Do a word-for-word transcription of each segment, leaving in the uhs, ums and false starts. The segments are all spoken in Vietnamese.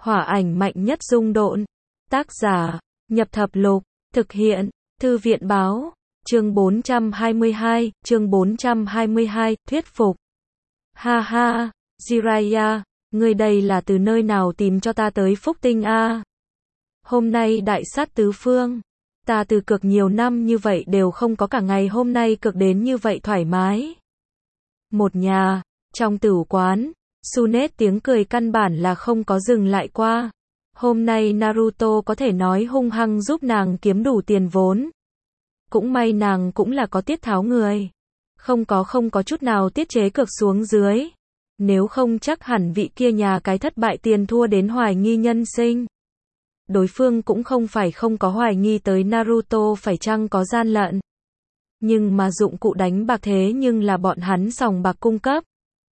Hỏa ảnh mạnh nhất dung độn. Tác giả, Nhập Thập Lục. Thực hiện, Thư viện Báo. Chương bốn trăm hai mươi hai, chương bốn trăm hai mươi hai, thuyết phục. Ha ha, Jiraiya, ngươi đây là từ nơi nào tìm cho ta tới phúc tinh a? Hôm nay đại sát tứ phương. Ta từ cực nhiều năm như vậy đều không có cả ngày hôm nay cực đến như vậy thoải mái. Một nhà, trong tửu quán, Tsunade tiếng cười căn bản là không có dừng lại qua. Hôm nay Naruto có thể nói hung hăng giúp nàng kiếm đủ tiền vốn. Cũng may nàng cũng là có tiết tháo người. Không có không có chút nào tiết chế cực xuống dưới. Nếu không chắc hẳn vị kia nhà cái thất bại tiền thua đến hoài nghi nhân sinh. Đối phương cũng không phải không có hoài nghi tới Naruto phải chăng có gian lận. Nhưng mà dụng cụ đánh bạc thế nhưng là bọn hắn sòng bạc cung cấp.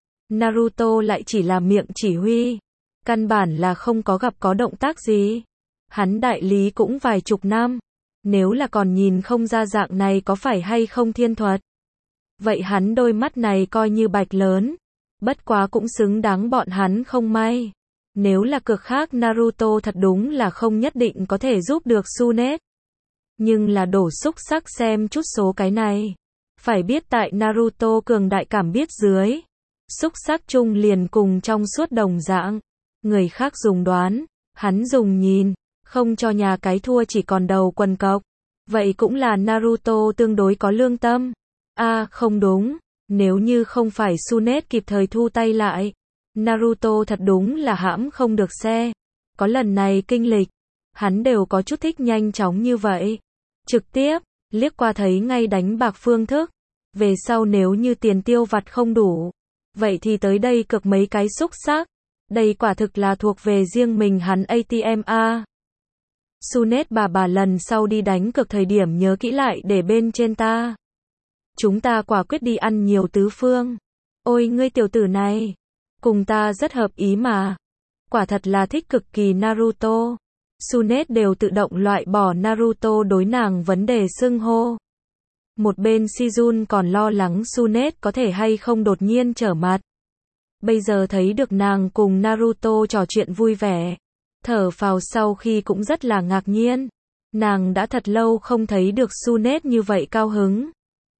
Naruto lại chỉ là miệng chỉ huy. Căn bản là không có gặp có động tác gì. Hắn đại lý cũng vài chục năm. Nếu là còn nhìn không ra dạng này có phải hay không thiên thuật. Vậy hắn đôi mắt này coi như bạch lớn. Bất quá cũng xứng đáng bọn hắn không may. Nếu là cực khác Naruto thật đúng là không nhất định có thể giúp được Tsunade. Nhưng là đổ xúc sắc xem chút số cái này. Phải biết tại Naruto cường đại cảm biết dưới. Xúc sắc chung liền cùng trong suốt đồng dạng. Người khác dùng đoán, hắn dùng nhìn, không cho nhà cái thua chỉ còn đầu quần cọc. Vậy cũng là Naruto tương đối có lương tâm. A, à, không đúng, nếu như không phải Tsunade kịp thời thu tay lại, Naruto thật đúng là hãm không được xe. Có lần này kinh lịch, hắn đều có chút thích nhanh chóng như vậy. Trực tiếp, liếc qua thấy ngay đánh bạc phương thức. Về sau nếu như tiền tiêu vặt không đủ, vậy thì tới đây cực mấy cái xúc sắc. Đây quả thực là thuộc về riêng mình hắn a tê em a. Tsunade bà bà lần sau đi đánh cực thời điểm nhớ kỹ lại để bên trên ta. Chúng ta quả quyết đi ăn nhiều tứ phương. Ôi ngươi tiểu tử này, cùng ta rất hợp ý mà. Quả thật là thích cực kỳ Naruto. Tsunade đều tự động loại bỏ Naruto đối nàng vấn đề xưng hô. Một bên Shizun còn lo lắng Tsunade có thể hay không đột nhiên trở mặt. Bây giờ thấy được nàng cùng Naruto trò chuyện vui vẻ. Thở phào sau khi cũng rất là ngạc nhiên. Nàng đã thật lâu không thấy được Tsunade như vậy cao hứng.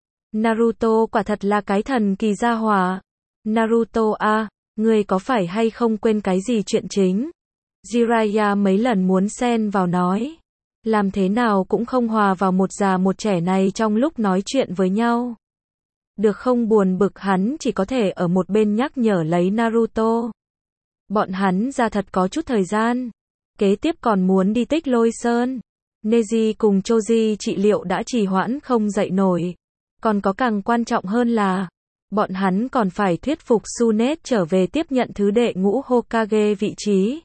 Naruto quả thật là cái thần kỳ gia hỏa. Naruto a, à, ngươi có phải hay không quên cái gì chuyện chính? Jiraiya mấy lần muốn xen vào nói. Làm thế nào cũng không hòa vào một già một trẻ này trong lúc nói chuyện với nhau. Được không buồn bực hắn chỉ có thể ở một bên nhắc nhở lấy Naruto. Bọn hắn ra thật có chút thời gian. Kế tiếp còn muốn đi Tích Lôi Sơn. Neji cùng Choji trị liệu đã trì hoãn không dậy nổi. Còn có càng quan trọng hơn là, bọn hắn còn phải thuyết phục Tsunade trở về tiếp nhận thứ đệ ngũ Hokage vị trí.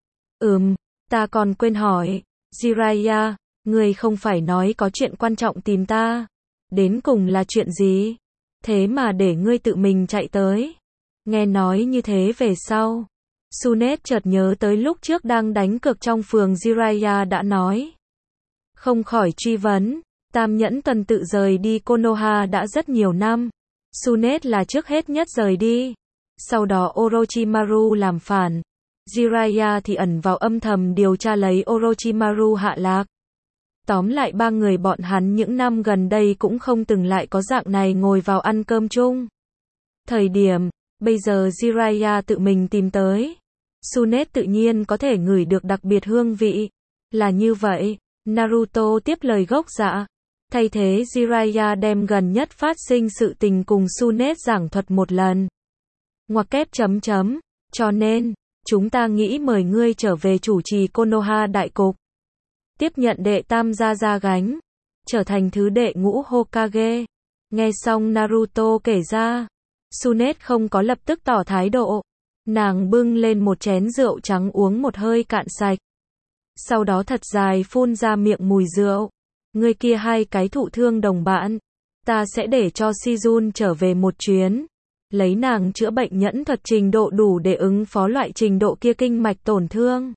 Ừm, ta còn quên hỏi. Jiraiya, ngươi không phải nói có chuyện quan trọng tìm ta. Đến cùng là chuyện gì? Thế mà để ngươi tự mình chạy tới. Nghe nói như thế về sau. Tsunade chợt nhớ tới lúc trước đang đánh cược trong phường Jiraiya đã nói. Không khỏi truy vấn. Tam nhẫn tuần tự rời đi Konoha đã rất nhiều năm. Tsunade là trước hết nhất rời đi. Sau đó Orochimaru làm phản. Jiraiya thì ẩn vào âm thầm điều tra lấy Orochimaru hạ lạc. Tóm lại ba người bọn hắn những năm gần đây cũng không từng lại có dạng này ngồi vào ăn cơm chung. Thời điểm, bây giờ Jiraiya tự mình tìm tới. Tsunade tự nhiên có thể ngửi được đặc biệt hương vị. Là như vậy, Naruto tiếp lời gốc dạ. Thay thế Jiraiya đem gần nhất phát sinh sự tình cùng Tsunade giảng thuật một lần. Ngoặc kép chấm chấm, cho nên, chúng ta nghĩ mời ngươi trở về chủ trì Konoha đại cục. Tiếp nhận đệ tam gia gia gánh. Trở thành thứ đệ ngũ Hokage. Nghe xong Naruto kể ra. Tsunade không có lập tức tỏ thái độ. Nàng bưng lên một chén rượu trắng uống một hơi cạn sạch. Sau đó thật dài phun ra miệng mùi rượu. Người kia hai cái thụ thương đồng bạn. Ta sẽ để cho Shizun trở về một chuyến. Lấy nàng chữa bệnh nhẫn thuật trình độ đủ để ứng phó loại trình độ kia kinh mạch tổn thương.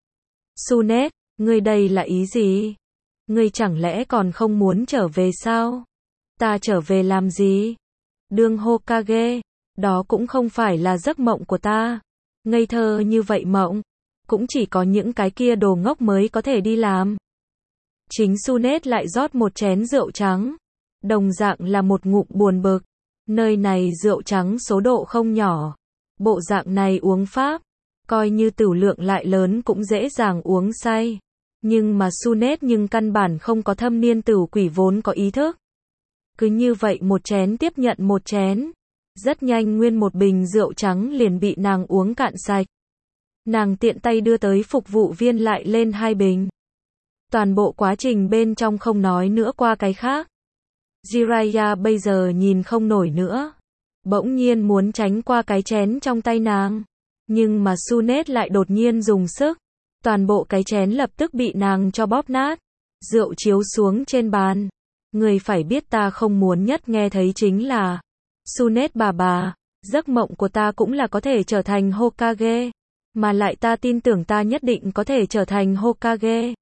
Tsunade, ngươi đây là ý gì? Ngươi chẳng lẽ còn không muốn trở về sao? Ta trở về làm gì? Đương Hokage, đó cũng không phải là giấc mộng của ta. Ngây thơ như vậy mộng. cũng chỉ có những cái kia đồ ngốc mới có thể đi làm. Chính Sunet lại rót một chén rượu trắng. Đồng dạng là một ngụm buồn bực. Nơi này rượu trắng số độ không nhỏ. Bộ dạng này uống pháp, coi như tửu lượng lại lớn cũng dễ dàng uống say. Nhưng mà Sunet nhưng căn bản không có thâm niên tửu quỷ vốn có ý thức. Cứ như vậy một chén tiếp nhận một chén. Rất nhanh nguyên một bình rượu trắng liền bị nàng uống cạn sạch. Nàng tiện tay đưa tới phục vụ viên lại lên hai bình. Toàn bộ quá trình bên trong không nói nữa qua cái khác. Jiraiya bây giờ nhìn không nổi nữa. Bỗng nhiên muốn tránh qua cái chén trong tay nàng. Nhưng mà Sunet lại đột nhiên dùng sức. Toàn bộ cái chén lập tức bị nàng cho bóp nát. Rượu chiếu xuống trên bàn. Người phải biết ta không muốn nhất nghe thấy chính là Sunet bà bà, giấc mộng của ta cũng là có thể trở thành Hokage. Mà lại ta tin tưởng ta nhất định có thể trở thành Hokage.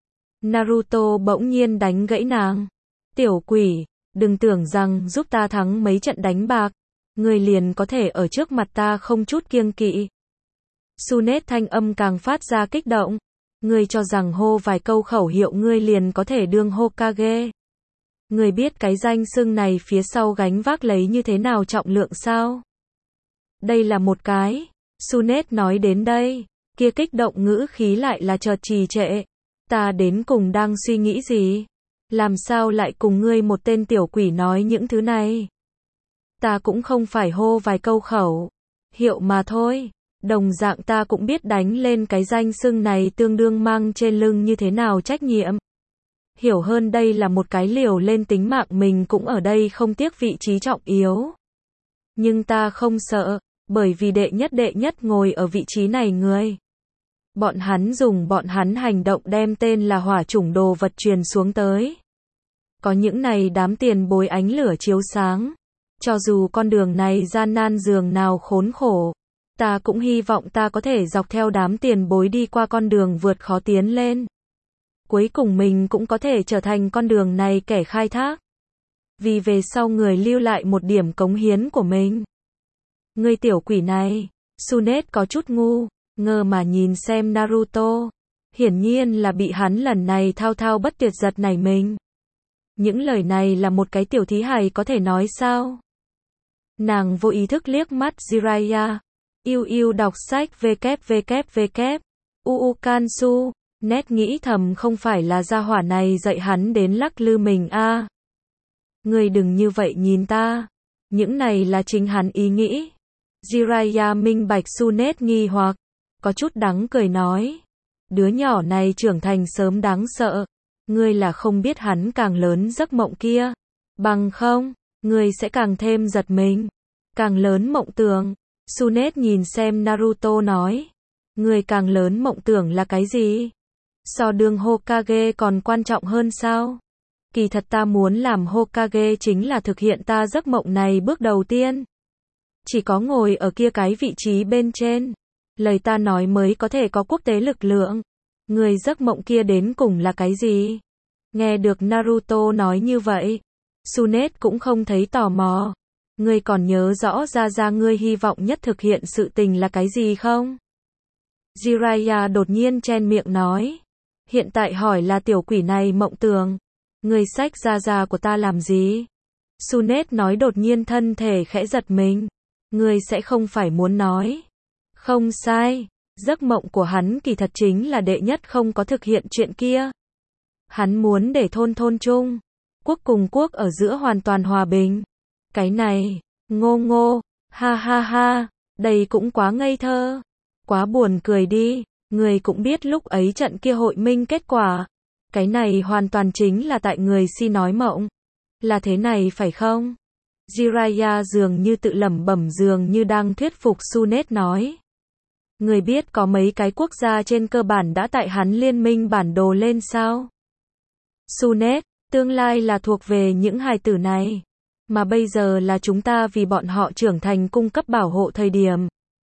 Naruto bỗng nhiên đánh gãy nàng. Tiểu quỷ, đừng tưởng rằng giúp ta thắng mấy trận đánh bạc, người liền có thể ở trước mặt ta không chút kiêng kỵ. Sunet thanh âm càng phát ra kích động. Ngươi cho rằng hô vài câu khẩu hiệu ngươi liền có thể đương Hokage. Ngươi biết cái danh xưng này phía sau gánh vác lấy như thế nào trọng lượng sao? Đây là một cái. Sunet nói đến đây, kia kích động ngữ khí lại là chợt trì trệ. Ta đến cùng đang suy nghĩ gì? Làm sao lại cùng ngươi một tên tiểu quỷ nói những thứ này? Ta cũng không phải hô vài câu khẩu hiệu mà thôi. Đồng dạng ta cũng biết đánh lên cái danh xưng này tương đương mang trên lưng như thế nào trách nhiệm. Hiểu hơn đây là một cái liều lên tính mạng mình cũng ở đây không tiếc vị trí trọng yếu. Nhưng ta không sợ, bởi vì đệ nhất đệ nhất ngồi ở vị trí này người. Bọn hắn dùng bọn hắn hành động đem tên là hỏa chủng đồ vật truyền xuống tới. Có những này đám tiền bối ánh lửa chiếu sáng. Cho dù con đường này gian nan dường nào khốn khổ, ta cũng hy vọng ta có thể dọc theo đám tiền bối đi qua con đường vượt khó tiến lên. Cuối cùng mình cũng có thể trở thành con đường này kẻ khai thác. Vì về sau người lưu lại một điểm cống hiến của mình. Ngươi tiểu quỷ này, Sunet có chút ngu, ngơ mà nhìn xem Naruto. Hiển nhiên là bị hắn lần này thao thao bất tuyệt giật nảy mình. Những lời này là một cái tiểu thí hài có thể nói sao? Nàng vô ý thức liếc mắt Jiraiya. Yêu yêu đọc sách www. Uukansu. Nét nghĩ thầm không phải là gia hỏa này dạy hắn đến lắc lư mình a. À. Ngươi đừng như vậy nhìn ta. Những này là chính hắn ý nghĩ. Jiraiya minh bạch Sunet nghi hoặc, có chút đắng cười nói. Đứa nhỏ này trưởng thành sớm đáng sợ. Ngươi là không biết hắn càng lớn giấc mộng kia. Bằng không, ngươi sẽ càng thêm giật mình. Càng lớn mộng tưởng. Sunet nhìn xem Naruto nói. Ngươi càng lớn mộng tưởng là cái gì? So đương Hokage còn quan trọng hơn sao? Kỳ thật ta muốn làm Hokage chính là thực hiện ta giấc mộng này bước đầu tiên. Chỉ có ngồi ở kia cái vị trí bên trên. Lời ta nói mới có thể có quốc tế lực lượng. Người giấc mộng kia đến cùng là cái gì? Nghe được Naruto nói như vậy, Sunet cũng không thấy tò mò. Ngươi còn nhớ rõ ra ra ngươi hy vọng nhất thực hiện sự tình là cái gì không? Jiraiya đột nhiên chen miệng nói. Hiện tại hỏi là tiểu quỷ này mộng tưởng. Ngươi xách ra ra của ta làm gì? Sunet nói đột nhiên thân thể khẽ giật mình. Ngươi sẽ không phải muốn nói. Không sai. Giấc mộng của hắn kỳ thật chính là đệ nhất không có thực hiện chuyện kia. Hắn muốn để thôn thôn chung. Quốc cùng quốc ở giữa hoàn toàn hòa bình. Cái này, ngô ngô, ha ha ha, đây cũng quá ngây thơ. Quá buồn cười đi. Người cũng biết lúc ấy trận kia hội minh kết quả. Cái này hoàn toàn chính là tại người si nói mộng. Là thế này phải không? Jiraiya dường như tự lẩm bẩm dường như đang thuyết phục Sunet nói. Người biết có mấy cái quốc gia trên cơ bản đã tại hắn liên minh bản đồ lên sao? Sunet, tương lai là thuộc về những hài tử này. Mà bây giờ là chúng ta vì bọn họ trưởng thành cung cấp bảo hộ thời điểm.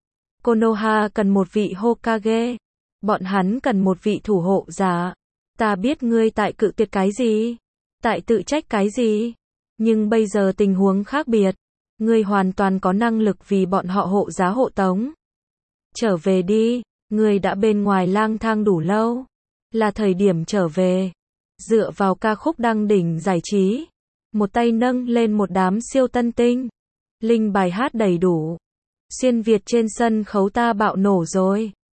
Konoha cần một vị Hokage. Bọn hắn cần một vị thủ hộ giả. Ta biết ngươi tại cự tuyệt cái gì? Tại tự trách cái gì? Nhưng bây giờ tình huống khác biệt. Ngươi hoàn toàn có năng lực vì bọn họ hộ giá hộ tống. Trở về đi. Ngươi đã bên ngoài lang thang đủ lâu. Là thời điểm trở về. Dựa vào ca khúc đăng đỉnh giải trí. Một tay nâng lên một đám siêu tân tinh. Linh bài hát đầy đủ. Xuyên Việt trên sân khấu ta bạo nổ rồi.